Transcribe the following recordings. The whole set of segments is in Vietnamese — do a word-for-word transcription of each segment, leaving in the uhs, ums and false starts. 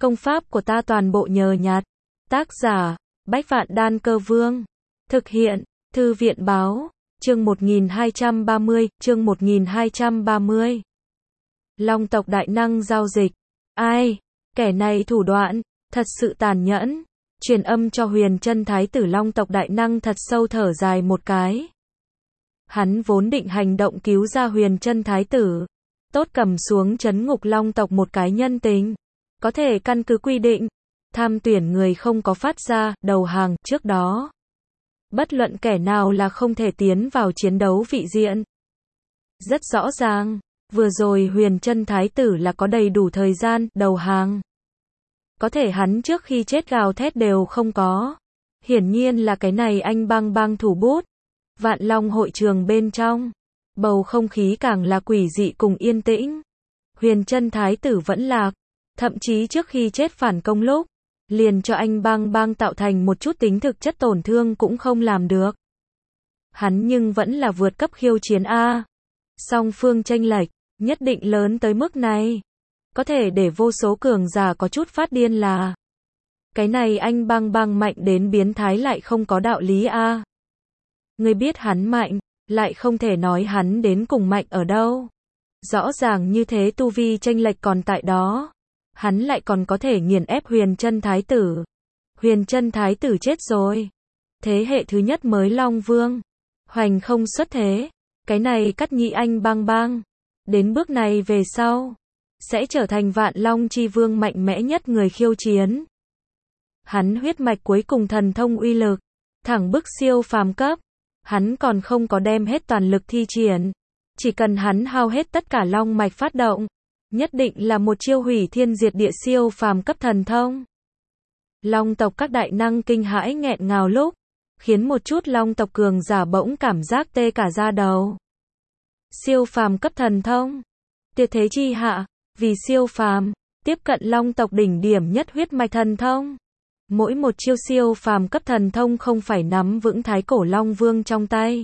Công pháp của ta toàn bộ nhờ nhặt. Tác giả, Bách Vạn Đan Cơ Vương. Thực hiện, Thư viện Báo. Chương một nghìn hai trăm ba mươi, chương một nghìn hai trăm ba mươi. Long tộc đại năng giao dịch. Ai? Kẻ này thủ đoạn, thật sự tàn nhẫn. Truyền âm cho Huyền Chân Thái tử Long tộc đại năng thật sâu thở dài một cái. Hắn vốn định hành động cứu ra Huyền Chân Thái tử. Tốt cầm xuống trấn ngục Long tộc một cái nhân tình. Có thể căn cứ quy định, tham tuyển người không có phát ra, đầu hàng, trước đó. Bất luận kẻ nào là không thể tiến vào chiến đấu vị diện. Rất rõ ràng, vừa rồi Huyền Chân Thái tử là có đầy đủ thời gian, đầu hàng. Có thể hắn trước khi chết gào thét đều không có. Hiển nhiên là cái này anh bang bang thủ bút. Vạn Long hội trường bên trong. Bầu không khí càng là quỷ dị cùng yên tĩnh. Huyền Chân Thái tử vẫn lạc. Thậm chí trước khi chết phản công lúc, liền cho anh bang bang tạo thành một chút tính thực chất tổn thương cũng không làm được. Hắn nhưng vẫn là vượt cấp khiêu chiến A. Song phương chênh lệch, nhất định lớn tới mức này. Có thể để vô số cường giả có chút phát điên là. Cái này anh bang bang mạnh đến biến thái lại không có đạo lý A. Người biết hắn mạnh, lại không thể nói hắn đến cùng mạnh ở đâu. Rõ ràng như thế tu vi chênh lệch còn tại đó. Hắn lại còn có thể nghiền ép Huyền Chân Thái tử. Huyền Chân Thái tử chết rồi. Thế hệ thứ nhất mới Long Vương. Hoành không xuất thế. Cái này cắt nhị anh bang bang. Đến bước này về sau. Sẽ trở thành Vạn Long chi vương mạnh mẽ nhất người khiêu chiến. Hắn huyết mạch cuối cùng thần thông uy lực. Thẳng bức siêu phàm cấp. Hắn còn không có đem hết toàn lực thi triển. Chỉ cần hắn hao hết tất cả long mạch phát động. Nhất định là một chiêu hủy thiên diệt địa siêu phàm cấp thần thông. Long tộc các đại năng kinh hãi nghẹn ngào lúc, khiến một chút long tộc cường giả bỗng cảm giác tê cả da đầu. Siêu phàm cấp thần thông. Tuyệt thế chi hạ, vì siêu phàm, tiếp cận long tộc đỉnh điểm nhất huyết mạch thần thông. Mỗi một chiêu siêu phàm cấp thần thông không phải nắm vững thái cổ long vương trong tay.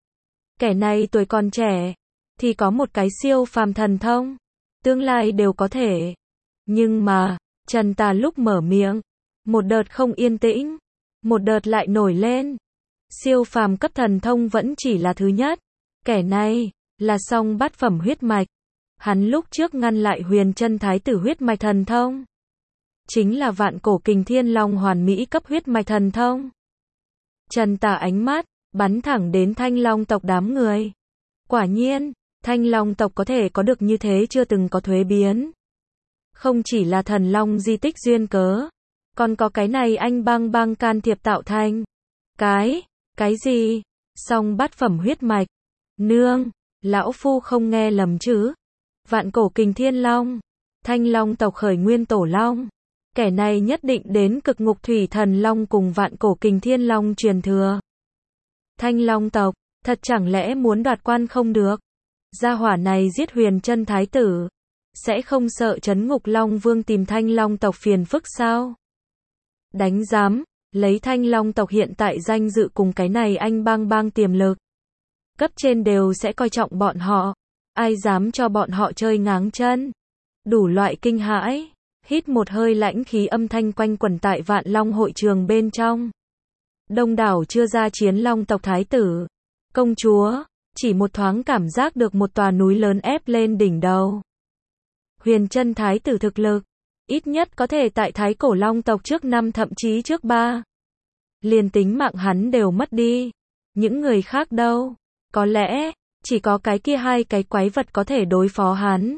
Kẻ này tuổi còn trẻ, thì có một cái siêu phàm thần thông. Tương lai đều có thể. Nhưng mà, Trần Tà lúc mở miệng, một đợt không yên tĩnh, một đợt lại nổi lên. Siêu phàm cấp thần thông vẫn chỉ là thứ nhất. Kẻ này, là song bát phẩm huyết mạch. Hắn lúc trước ngăn lại Huyền Chân Thái tử huyết mạch thần thông. Chính là vạn cổ kình thiên long hoàn mỹ cấp huyết mạch thần thông. Trần Tà ánh mắt, bắn thẳng đến Thanh Long tộc đám người. Quả nhiên, Thanh Long tộc có thể có được như thế chưa từng có thuế biến. Không chỉ là thần long di tích duyên cớ, còn có cái này anh bang bang can thiệp tạo thành. Cái, cái gì? Song bát phẩm huyết mạch. Nương, lão phu không nghe lầm chứ? Vạn cổ kình thiên long, Thanh Long tộc khởi nguyên tổ long. Kẻ này nhất định đến cực ngục thủy thần long cùng vạn cổ kình thiên long truyền thừa. Thanh Long tộc, thật chẳng lẽ muốn đoạt quan không được? Gia hỏa này giết Huyền Chân Thái tử, sẽ không sợ trấn ngục Long Vương tìm Thanh Long tộc phiền phức sao? Đánh giám, lấy Thanh Long tộc hiện tại danh dự cùng cái này anh bang bang tiềm lực. Cấp trên đều sẽ coi trọng bọn họ, ai dám cho bọn họ chơi ngáng chân. Đủ loại kinh hãi, hít một hơi lãnh khí âm thanh quanh quẩn tại Vạn Long hội trường bên trong. Đông đảo chưa ra chiến Long tộc thái tử, công chúa. Chỉ một thoáng cảm giác được một tòa núi lớn ép lên đỉnh đầu. Huyền Chân Thái tử thực lực, ít nhất có thể tại thái cổ long tộc trước năm thậm chí trước ba. Liền tính mạng hắn đều mất đi. Những người khác đâu? Có lẽ, chỉ có cái kia hai cái quái vật có thể đối phó hắn.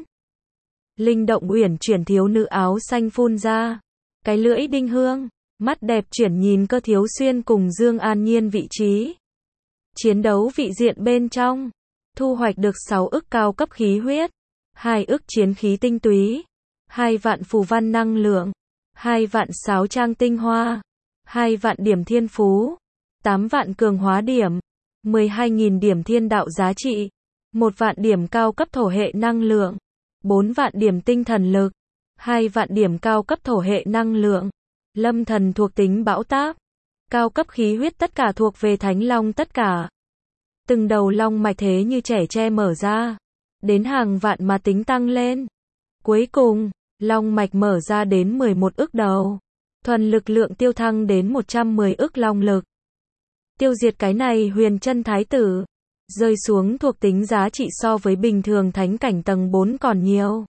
Linh động uyển chuyển thiếu nữ áo xanh phun ra. Cái lưỡi đinh hương, mắt đẹp chuyển nhìn Cơ Thiếu Xuyên cùng Dương An Nhiên vị trí. Chiến đấu vị diện bên trong, thu hoạch được sáu ức cao cấp khí huyết, hai ức chiến khí tinh túy, hai vạn phù văn năng lượng, hai vạn sáo trang tinh hoa, hai vạn điểm thiên phú, tám vạn cường hóa điểm, mười hai nghìn điểm thiên đạo giá trị, một vạn điểm cao cấp thổ hệ năng lượng, bốn vạn điểm tinh thần lực, hai vạn điểm cao cấp thổ hệ năng lượng, lâm thần thuộc tính bão táp. Cao cấp khí huyết tất cả thuộc về Thánh Long tất cả. Từng đầu long mạch thế như trẻ tre mở ra. Đến hàng vạn mà tính tăng lên. Cuối cùng, Long mạch mở ra đến mười một ức đầu. Thuần lực lượng tiêu thăng đến một trăm mười ức long lực. Tiêu diệt cái này huyền chân thái tử. Rơi xuống thuộc tính giá trị so với bình thường thánh cảnh tầng bốn còn nhiều.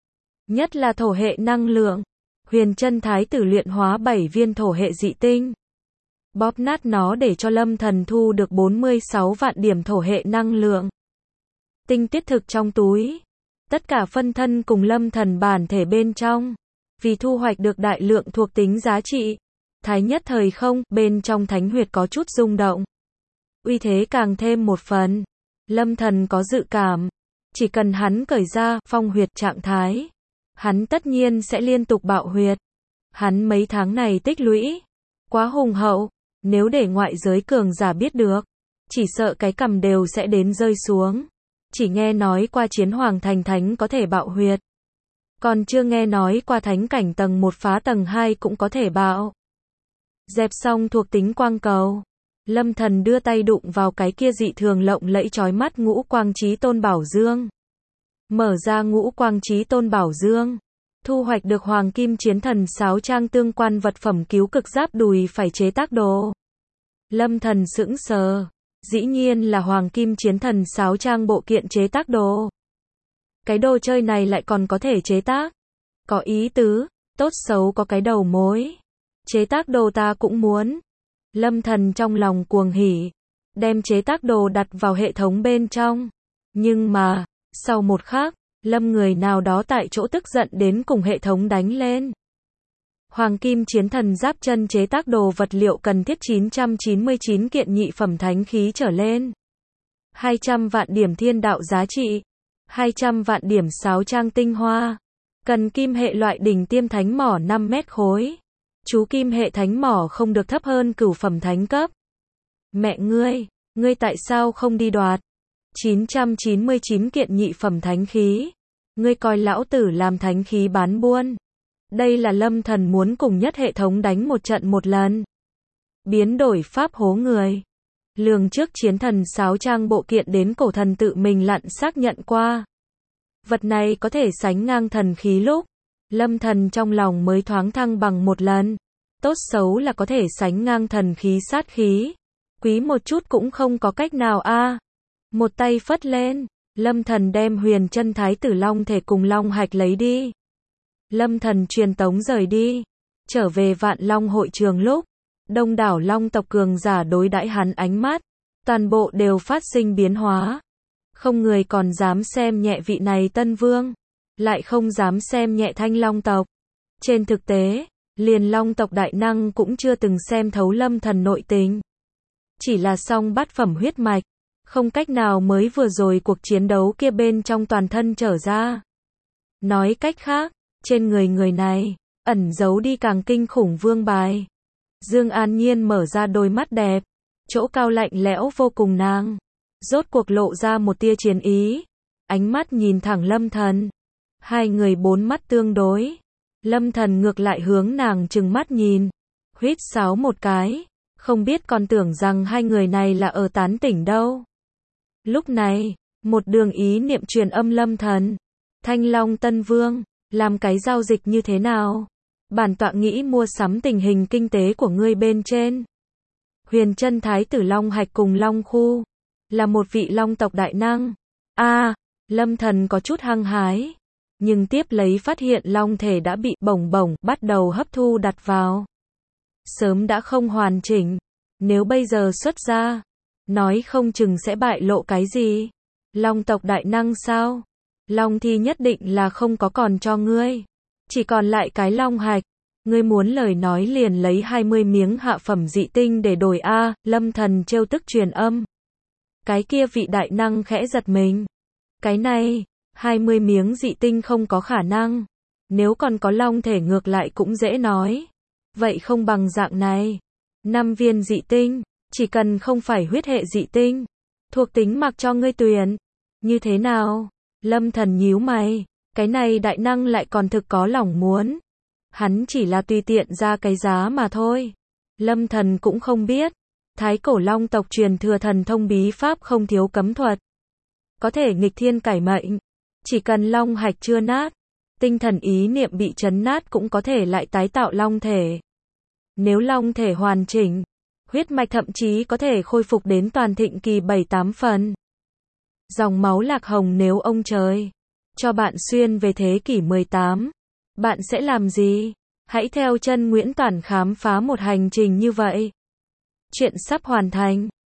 Nhất là thổ hệ năng lượng. Huyền chân thái tử luyện hóa bảy viên thổ hệ dị tinh. Bóp nát nó để cho Lâm Thần thu được bốn mươi sáu vạn điểm thổ hệ năng lượng. Tinh tiết thực trong túi. Tất cả phân thân cùng Lâm Thần bản thể bên trong. Vì thu hoạch được đại lượng thuộc tính giá trị. Thái nhất thời không, bên trong thánh huyệt có chút rung động. Uy thế càng thêm một phần. Lâm Thần có dự cảm. Chỉ cần hắn cởi ra phong huyệt trạng thái. Hắn tất nhiên sẽ liên tục bạo huyệt. Hắn mấy tháng này tích lũy. Quá hùng hậu. Nếu để ngoại giới cường giả biết được. Chỉ sợ cái cằm đều sẽ đến rơi xuống. Chỉ nghe nói qua chiến hoàng thành thánh có thể bạo huyệt. Còn chưa nghe nói qua thánh cảnh tầng một phá tầng hai cũng có thể bạo. Dẹp xong thuộc tính quang cầu. Lâm Thần đưa tay đụng vào cái kia dị thường lộng lẫy chói mắt ngũ quang chí tôn bảo dương. Mở ra ngũ quang chí tôn bảo dương. Thu hoạch được hoàng kim chiến thần sáo trang tương quan vật phẩm cứu cực giáp đùi phải chế tác đồ. Lâm Thần sững sờ. Dĩ nhiên là hoàng kim chiến thần sáo trang bộ kiện chế tác đồ. Cái đồ chơi này lại còn có thể chế tác. Có ý tứ, tốt xấu có cái đầu mối. Chế tác đồ ta cũng muốn. Lâm Thần trong lòng cuồng hỉ. Đem chế tác đồ đặt vào hệ thống bên trong. Nhưng mà, sau một khắc, Lâm người nào đó tại chỗ tức giận đến cùng hệ thống đánh lên. Hoàng kim chiến thần giáp chân chế tác đồ vật liệu cần thiết chín trăm chín mươi chín kiện nhị phẩm thánh khí trở lên. hai trăm vạn điểm thiên đạo giá trị. hai trăm vạn điểm sáo trang tinh hoa. Cần kim hệ loại đỉnh tiêm thánh mỏ năm mét khối. Chú kim hệ thánh mỏ không được thấp hơn cửu phẩm thánh cấp. Mẹ ngươi, ngươi tại sao không đi đoạt? chín trăm chín mươi chín kiện nhị phẩm thánh khí. Ngươi coi lão tử làm thánh khí bán buôn. Đây là Lâm Thần muốn cùng nhất hệ thống đánh một trận một lần. Biến đổi pháp hố người. Lường trước chiến thần sáo trang bộ kiện đến cổ thần tự mình lặn xác nhận qua. Vật này có thể sánh ngang thần khí lúc. Lâm Thần trong lòng mới thoáng thăng bằng một lần. Tốt xấu là có thể sánh ngang thần khí sát khí. Quý một chút cũng không có cách nào a. À. Một tay phất lên. Lâm Thần đem huyền chân thái tử long thể cùng long hạch lấy đi. Lâm Thần truyền tống rời đi. Trở về Vạn Long hội trường lúc. Đông đảo long tộc cường giả đối đãi hắn ánh mắt. Toàn bộ đều phát sinh biến hóa. Không người còn dám xem nhẹ vị này tân vương. Lại không dám xem nhẹ thanh long tộc. Trên thực tế, liền long tộc đại năng cũng chưa từng xem thấu Lâm Thần nội tình. Chỉ là song bát phẩm huyết mạch. Không cách nào mới vừa rồi cuộc chiến đấu kia bên trong toàn thân trở ra. Nói cách khác, trên người người này, ẩn giấu đi càng kinh khủng vương bài. Dương An Nhiên mở ra đôi mắt đẹp, chỗ cao lạnh lẽo vô cùng nàng. Rốt cuộc lộ ra một tia chiến ý. Ánh mắt nhìn thẳng Lâm Thần. Hai người bốn mắt tương đối. Lâm Thần ngược lại hướng nàng trừng mắt nhìn. Huýt sáo một cái. Không biết còn tưởng rằng hai người này là ở tán tỉnh đâu. Lúc này, một đường ý niệm truyền âm Lâm Thần. Thanh Long Tân Vương, làm cái giao dịch như thế nào? Bản tọa nghĩ mua sắm tình hình kinh tế của ngươi bên trên. Huyền chân thái tử Long Hạch cùng Long Khu. Là một vị long tộc đại năng. a à, Lâm Thần có chút hăng hái. Nhưng tiếp lấy phát hiện long thể đã bị bổng bổng bắt đầu hấp thu đặt vào. Sớm đã không hoàn chỉnh. Nếu bây giờ xuất ra, nói không chừng sẽ bại lộ cái gì. Long tộc đại năng sao? Long thi nhất định là không có còn cho ngươi. Chỉ còn lại cái long hạch. Ngươi muốn lời nói liền lấy hai mươi miếng hạ phẩm dị tinh để đổi a. Lâm Thần trêu tức truyền âm. Cái kia vị đại năng khẽ giật mình. Cái này, hai mươi miếng dị tinh không có khả năng. Nếu còn có long thể ngược lại cũng dễ nói. Vậy không bằng dạng này. năm viên dị tinh, chỉ cần không phải huyết hệ dị tinh. Thuộc tính mặc cho ngươi tuyển. Như thế nào? Lâm Thần nhíu mày. Cái này đại năng lại còn thực có lòng muốn. Hắn chỉ là tùy tiện ra cái giá mà thôi. Lâm Thần cũng không biết. Thái cổ long tộc truyền thừa thần thông bí pháp không thiếu cấm thuật. Có thể nghịch thiên cải mệnh. Chỉ cần long hạch chưa nát. Tinh thần ý niệm bị chấn nát cũng có thể lại tái tạo long thể. Nếu long thể hoàn chỉnh, huyết mạch thậm chí có thể khôi phục đến toàn thịnh kỳ bảy tám phần. Dòng máu Lạc Hồng nếu ông trời cho bạn xuyên về thế kỷ mười tám, bạn sẽ làm gì? Hãy theo chân Nguyễn Toản khám phá một hành trình như vậy. Chuyện sắp hoàn thành.